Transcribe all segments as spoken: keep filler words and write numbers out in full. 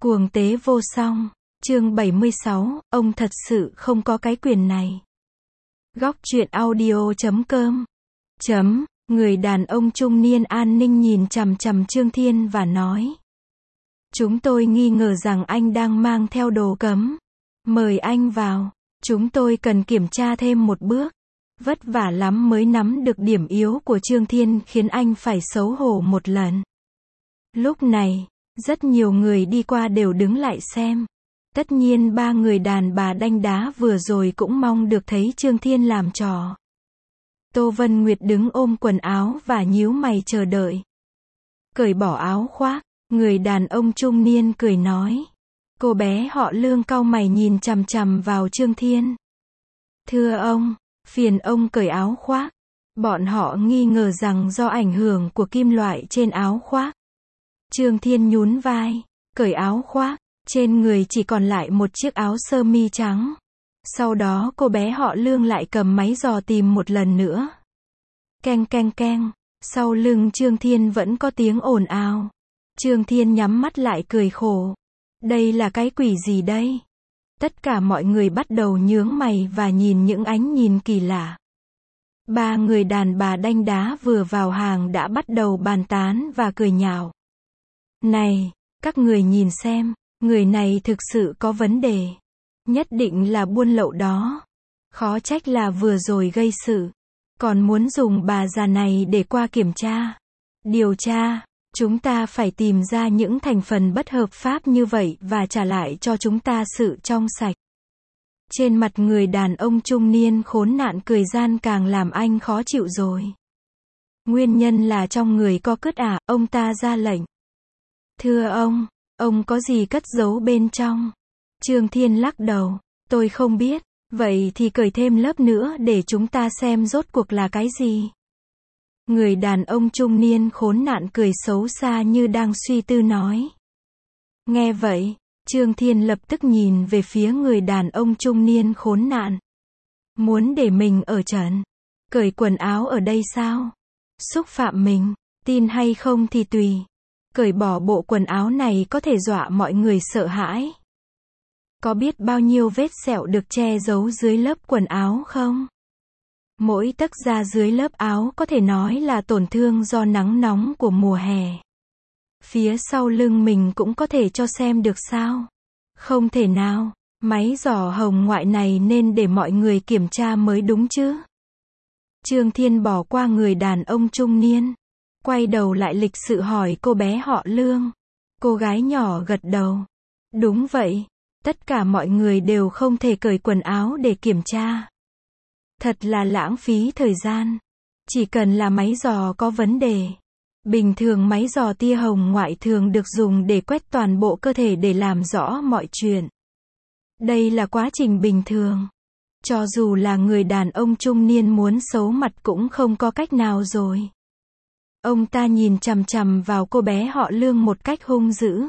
Cuồng tế vô song, chương bảy mươi sáu, ông thật sự không có cái quyền này. Góc truyện audio chấm com chấm, người đàn ông trung niên an ninh nhìn chằm chằm Trương Thiên và nói. Chúng tôi nghi ngờ rằng anh đang mang theo đồ cấm. Mời anh vào, chúng tôi cần kiểm tra thêm một bước. Vất vả lắm mới nắm được điểm yếu của Trương Thiên khiến anh phải xấu hổ một lần. Lúc này, rất nhiều người đi qua đều đứng lại xem. Tất nhiên ba người đàn bà đanh đá vừa rồi cũng mong được thấy Trương Thiên làm trò. Tô Vân Nguyệt đứng ôm quần áo và nhíu mày chờ đợi. Cởi bỏ áo khoác, người đàn ông trung niên cười nói. Cô bé họ Lương cau mày nhìn chằm chằm vào Trương Thiên. Thưa ông, phiền ông cởi áo khoác. Bọn họ nghi ngờ rằng do ảnh hưởng của kim loại trên áo khoác. Trương Thiên nhún vai, cởi áo khoác, trên người chỉ còn lại một chiếc áo sơ mi trắng. Sau đó cô bé họ Lương lại cầm máy dò tìm một lần nữa. Keng keng keng, sau lưng Trương Thiên vẫn có tiếng ồn ào. Trương Thiên nhắm mắt lại cười khổ. Đây là cái quỷ gì đây? Tất cả mọi người bắt đầu nhướng mày và nhìn những ánh nhìn kỳ lạ. Ba người đàn bà đanh đá vừa vào hàng đã bắt đầu bàn tán và cười nhạo. Này, các người nhìn xem, người này thực sự có vấn đề. Nhất định là buôn lậu đó. Khó trách là vừa rồi gây sự. Còn muốn dùng bà già này để qua kiểm tra. Điều tra, chúng ta phải tìm ra những thành phần bất hợp pháp như vậy và trả lại cho chúng ta sự trong sạch. Trên mặt người đàn ông trung niên khốn nạn cười gian càng làm anh khó chịu rồi. Nguyên nhân là trong người có cứt à, ông ta ra lệnh. Thưa ông, ông có gì cất giấu bên trong? Trương Thiên lắc đầu, tôi không biết, vậy thì cởi thêm lớp nữa để chúng ta xem rốt cuộc là cái gì. Người đàn ông trung niên khốn nạn cười xấu xa như đang suy tư nói. Nghe vậy, Trương Thiên lập tức nhìn về phía người đàn ông trung niên khốn nạn. Muốn để mình ở trận, cởi quần áo ở đây sao? Xúc phạm mình, tin hay không thì tùy. Cởi bỏ bộ quần áo này có thể dọa mọi người sợ hãi. Có biết bao nhiêu vết sẹo được che giấu dưới lớp quần áo không? Mỗi tấc da dưới lớp áo có thể nói là tổn thương do nắng nóng của mùa hè. Phía sau lưng mình cũng có thể cho xem được sao? Không thể nào, máy dò hồng ngoại này nên để mọi người kiểm tra mới đúng chứ. Trương Thiên bỏ qua người đàn ông trung niên. Quay đầu lại lịch sự hỏi cô bé họ Lương. Cô gái nhỏ gật đầu. Đúng vậy, tất cả mọi người đều không thể cởi quần áo để kiểm tra. Thật là lãng phí thời gian. Chỉ cần là máy dò có vấn đề. Bình thường máy dò tia hồng ngoại thường được dùng để quét toàn bộ cơ thể để làm rõ mọi chuyện. Đây là quá trình bình thường. Cho dù là người đàn ông trung niên muốn xấu mặt cũng không có cách nào rồi. Ông ta nhìn chằm chằm vào cô bé họ Lương một cách hung dữ.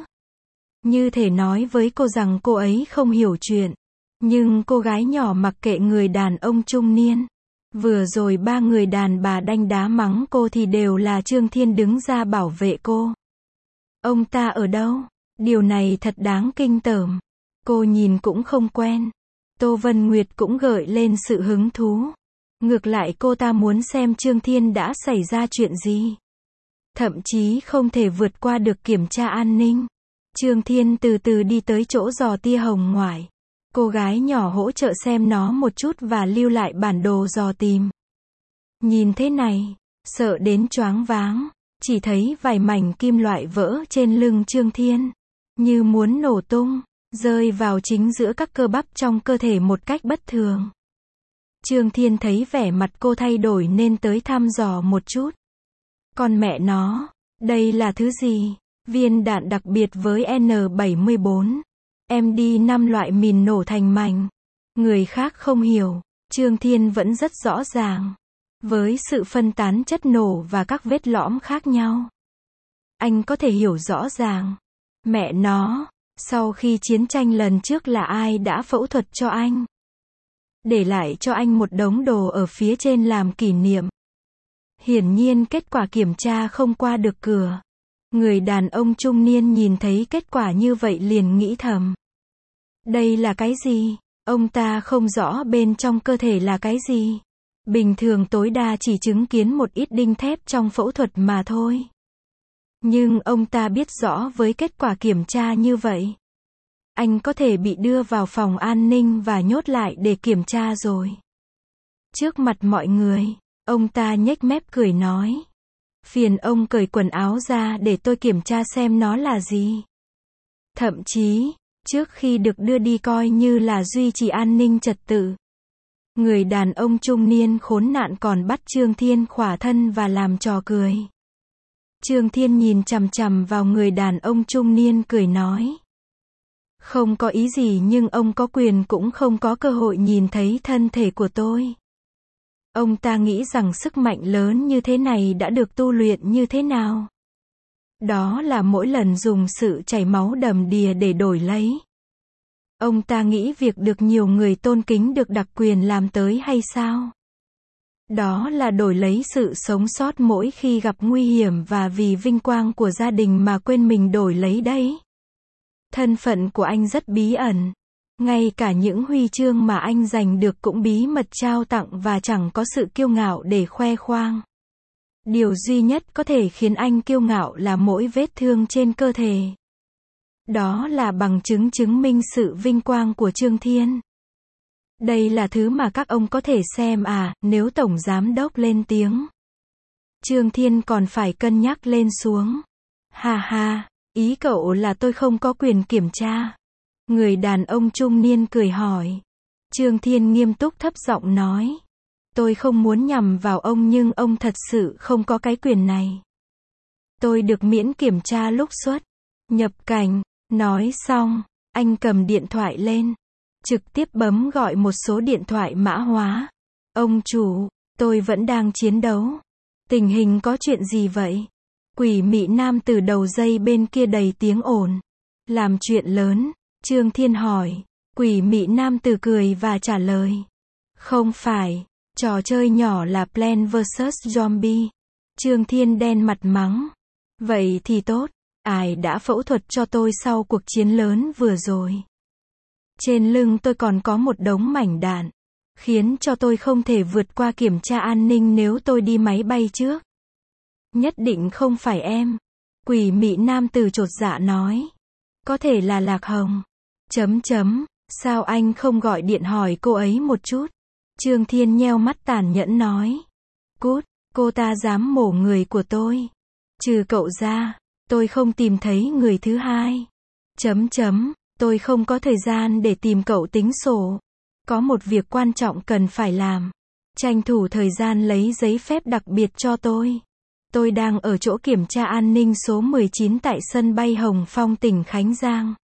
Như thể nói với cô rằng cô ấy không hiểu chuyện. Nhưng cô gái nhỏ mặc kệ người đàn ông trung niên. Vừa rồi ba người đàn bà đanh đá mắng cô thì đều là Trương Thiên đứng ra bảo vệ cô. Ông ta ở đâu? Điều này thật đáng kinh tởm. Cô nhìn cũng không quen. Tô Vân Nguyệt cũng gợi lên sự hứng thú. Ngược lại cô ta muốn xem Trương Thiên đã xảy ra chuyện gì. Thậm chí không thể vượt qua được kiểm tra an ninh. Trương Thiên từ từ đi tới chỗ dò tia hồng ngoại. Cô gái nhỏ hỗ trợ xem nó một chút và lưu lại bản đồ dò tìm. Nhìn thế này, sợ đến choáng váng, chỉ thấy vài mảnh kim loại vỡ trên lưng Trương Thiên, như muốn nổ tung, rơi vào chính giữa các cơ bắp trong cơ thể một cách bất thường. Trương Thiên thấy vẻ mặt cô thay đổi nên tới thăm dò một chút. Con mẹ nó, đây là thứ gì? Viên đạn đặc biệt với N bảy mươi bốn. Em đi năm loại mìn nổ thành mảnh. Người khác không hiểu, Trương Thiên vẫn rất rõ ràng. Với sự phân tán chất nổ và các vết lõm khác nhau. Anh có thể hiểu rõ ràng. Mẹ nó, sau khi chiến tranh lần trước là ai đã phẫu thuật cho anh? Để lại cho anh một đống đồ ở phía trên làm kỷ niệm. Hiển nhiên kết quả kiểm tra không qua được cửa. Người đàn ông trung niên nhìn thấy kết quả như vậy liền nghĩ thầm. Đây là cái gì? Ông ta không rõ bên trong cơ thể là cái gì. Bình thường tối đa chỉ chứng kiến một ít đinh thép trong phẫu thuật mà thôi. Nhưng ông ta biết rõ với kết quả kiểm tra như vậy, anh có thể bị đưa vào phòng an ninh và nhốt lại để kiểm tra rồi. Trước mặt mọi người, ông ta nhếch mép cười nói. Phiền ông cởi quần áo ra để tôi kiểm tra xem nó là gì. Thậm chí, trước khi được đưa đi coi như là duy trì an ninh trật tự, người đàn ông trung niên khốn nạn còn bắt Trương Thiên khỏa thân và làm trò cười. Trương Thiên nhìn chằm chằm vào người đàn ông trung niên cười nói. Không có ý gì nhưng ông có quyền cũng không có cơ hội nhìn thấy thân thể của tôi. Ông ta nghĩ rằng sức mạnh lớn như thế này đã được tu luyện như thế nào? Đó là mỗi lần dùng sự chảy máu đầm đìa để đổi lấy. Ông ta nghĩ việc được nhiều người tôn kính được đặc quyền làm tới hay sao? Đó là đổi lấy sự sống sót mỗi khi gặp nguy hiểm và vì vinh quang của gia đình mà quên mình đổi lấy đấy. Thân phận của anh rất bí ẩn. Ngay cả những huy chương mà anh giành được cũng bí mật trao tặng và chẳng có sự kiêu ngạo để khoe khoang. Điều duy nhất có thể khiến anh kiêu ngạo là mỗi vết thương trên cơ thể. Đó là bằng chứng chứng minh sự vinh quang của Trương Thiên. Đây là thứ mà các ông có thể xem à, nếu Tổng Giám Đốc lên tiếng. Trương Thiên còn phải cân nhắc lên xuống. Ha ha, ý cậu là tôi không có quyền kiểm tra. Người đàn ông trung niên cười hỏi. Trương Thiên nghiêm túc thấp giọng nói. Tôi không muốn nhằm vào ông nhưng ông thật sự không có cái quyền này. Tôi được miễn kiểm tra lúc xuất nhập cảnh. Nói xong, anh cầm điện thoại lên. Trực tiếp bấm gọi một số điện thoại mã hóa. Ông chủ, tôi vẫn đang chiến đấu. Tình hình có chuyện gì vậy? Quỷ mị nam từ đầu dây bên kia đầy tiếng ồn. Làm chuyện lớn, Trương Thiên hỏi. Quỷ mị nam từ cười và trả lời. Không phải, trò chơi nhỏ là Plants versus. Zombie. Trương Thiên đen mặt mắng. Vậy thì tốt, ai đã phẫu thuật cho tôi sau cuộc chiến lớn vừa rồi? Trên lưng tôi còn có một đống mảnh đạn, khiến cho tôi không thể vượt qua kiểm tra an ninh nếu tôi đi máy bay trước. Nhất định không phải em. Quỷ mị nam từ chột dạ nói. Có thể là Lạc Hồng. Chấm chấm, sao anh không gọi điện hỏi cô ấy một chút? Trương Thiên nheo mắt tàn nhẫn nói. Cút, cô ta dám mổ người của tôi. Trừ cậu ra, tôi không tìm thấy người thứ hai. Chấm chấm, tôi không có thời gian để tìm cậu tính sổ. Có một việc quan trọng cần phải làm. Tranh thủ thời gian lấy giấy phép đặc biệt cho tôi. Tôi đang ở chỗ kiểm tra an ninh số mười chín tại sân bay Hồng Phong tỉnh Khánh Giang.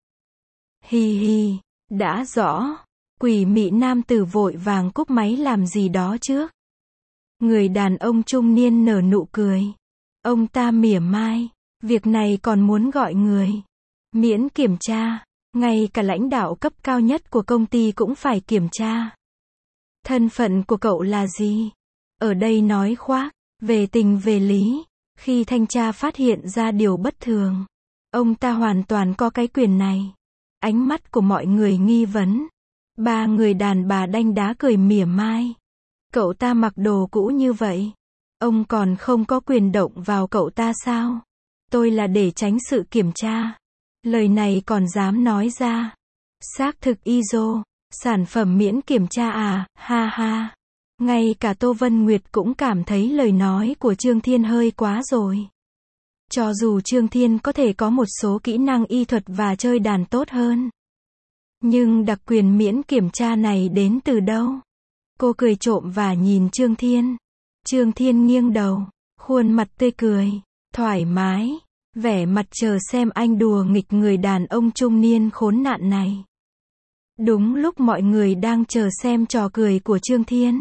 Hi hi, đã rõ. Quỷ mị nam tử vội vàng cúp máy làm gì đó trước. Người đàn ông trung niên nở nụ cười. Ông ta mỉa mai. Việc này còn muốn gọi người. Miễn kiểm tra. Ngay cả lãnh đạo cấp cao nhất của công ty cũng phải kiểm tra. Thân phận của cậu là gì? Ở đây nói khoác. Về tình về lý. Khi thanh tra phát hiện ra điều bất thường, ông ta hoàn toàn có cái quyền này. Ánh mắt của mọi người nghi vấn. Ba người đàn bà đanh đá cười mỉa mai. Cậu ta mặc đồ cũ như vậy. Ông còn không có quyền động vào cậu ta sao? Tôi là để tránh sự kiểm tra. Lời này còn dám nói ra. Xác thực i ét ô. Sản phẩm miễn kiểm tra à, ha ha. Ngay cả Tô Vân Nguyệt cũng cảm thấy lời nói của Trương Thiên hơi quá rồi. Cho dù Trương Thiên có thể có một số kỹ năng y thuật và chơi đàn tốt hơn, nhưng đặc quyền miễn kiểm tra này đến từ đâu? Cô cười trộm và nhìn Trương Thiên. Trương Thiên nghiêng đầu, khuôn mặt tươi cười, thoải mái, vẻ mặt chờ xem anh đùa nghịch người đàn ông trung niên khốn nạn này. Đúng lúc mọi người đang chờ xem trò cười của Trương Thiên,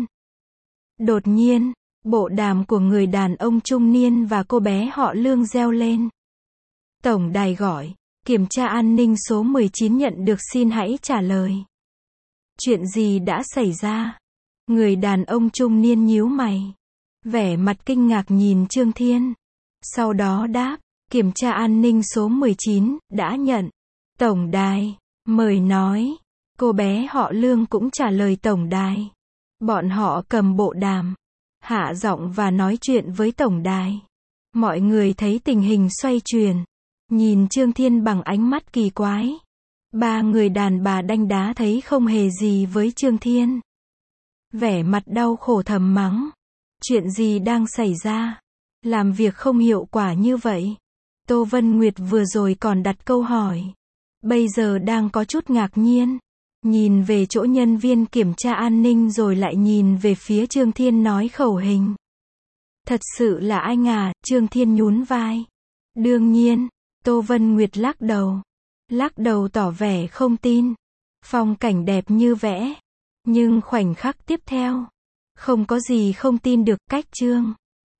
đột nhiên, bộ đàm của người đàn ông trung niên và cô bé họ Lương reo lên. Tổng đài gọi, kiểm tra an ninh số mười chín nhận được xin hãy trả lời. Chuyện gì đã xảy ra? Người đàn ông trung niên nhíu mày, vẻ mặt kinh ngạc nhìn Trương Thiên. Sau đó đáp, Kiểm tra an ninh số mười chín, đã nhận. Tổng đài, mời nói. Cô bé họ Lương cũng trả lời tổng đài. Bọn họ cầm bộ đàm, hạ giọng và nói chuyện với tổng đài. Mọi người thấy tình hình xoay chuyển, nhìn Trương Thiên bằng ánh mắt kỳ quái. Ba người đàn bà đanh đá thấy không hề gì với Trương Thiên. Vẻ mặt đau khổ thầm mắng. Chuyện gì đang xảy ra? Làm việc không hiệu quả như vậy. Tô Vân Nguyệt vừa rồi còn đặt câu hỏi. Bây giờ đang có chút ngạc nhiên. Nhìn về chỗ nhân viên kiểm tra an ninh rồi lại nhìn về phía Trương Thiên nói khẩu hình. Thật sự là anh à, Trương Thiên nhún vai. Đương nhiên, Tô Vân Nguyệt lắc đầu. Lắc đầu tỏ vẻ không tin. Phong cảnh đẹp như vẽ. Nhưng khoảnh khắc tiếp theo, không có gì không tin được, cách Trương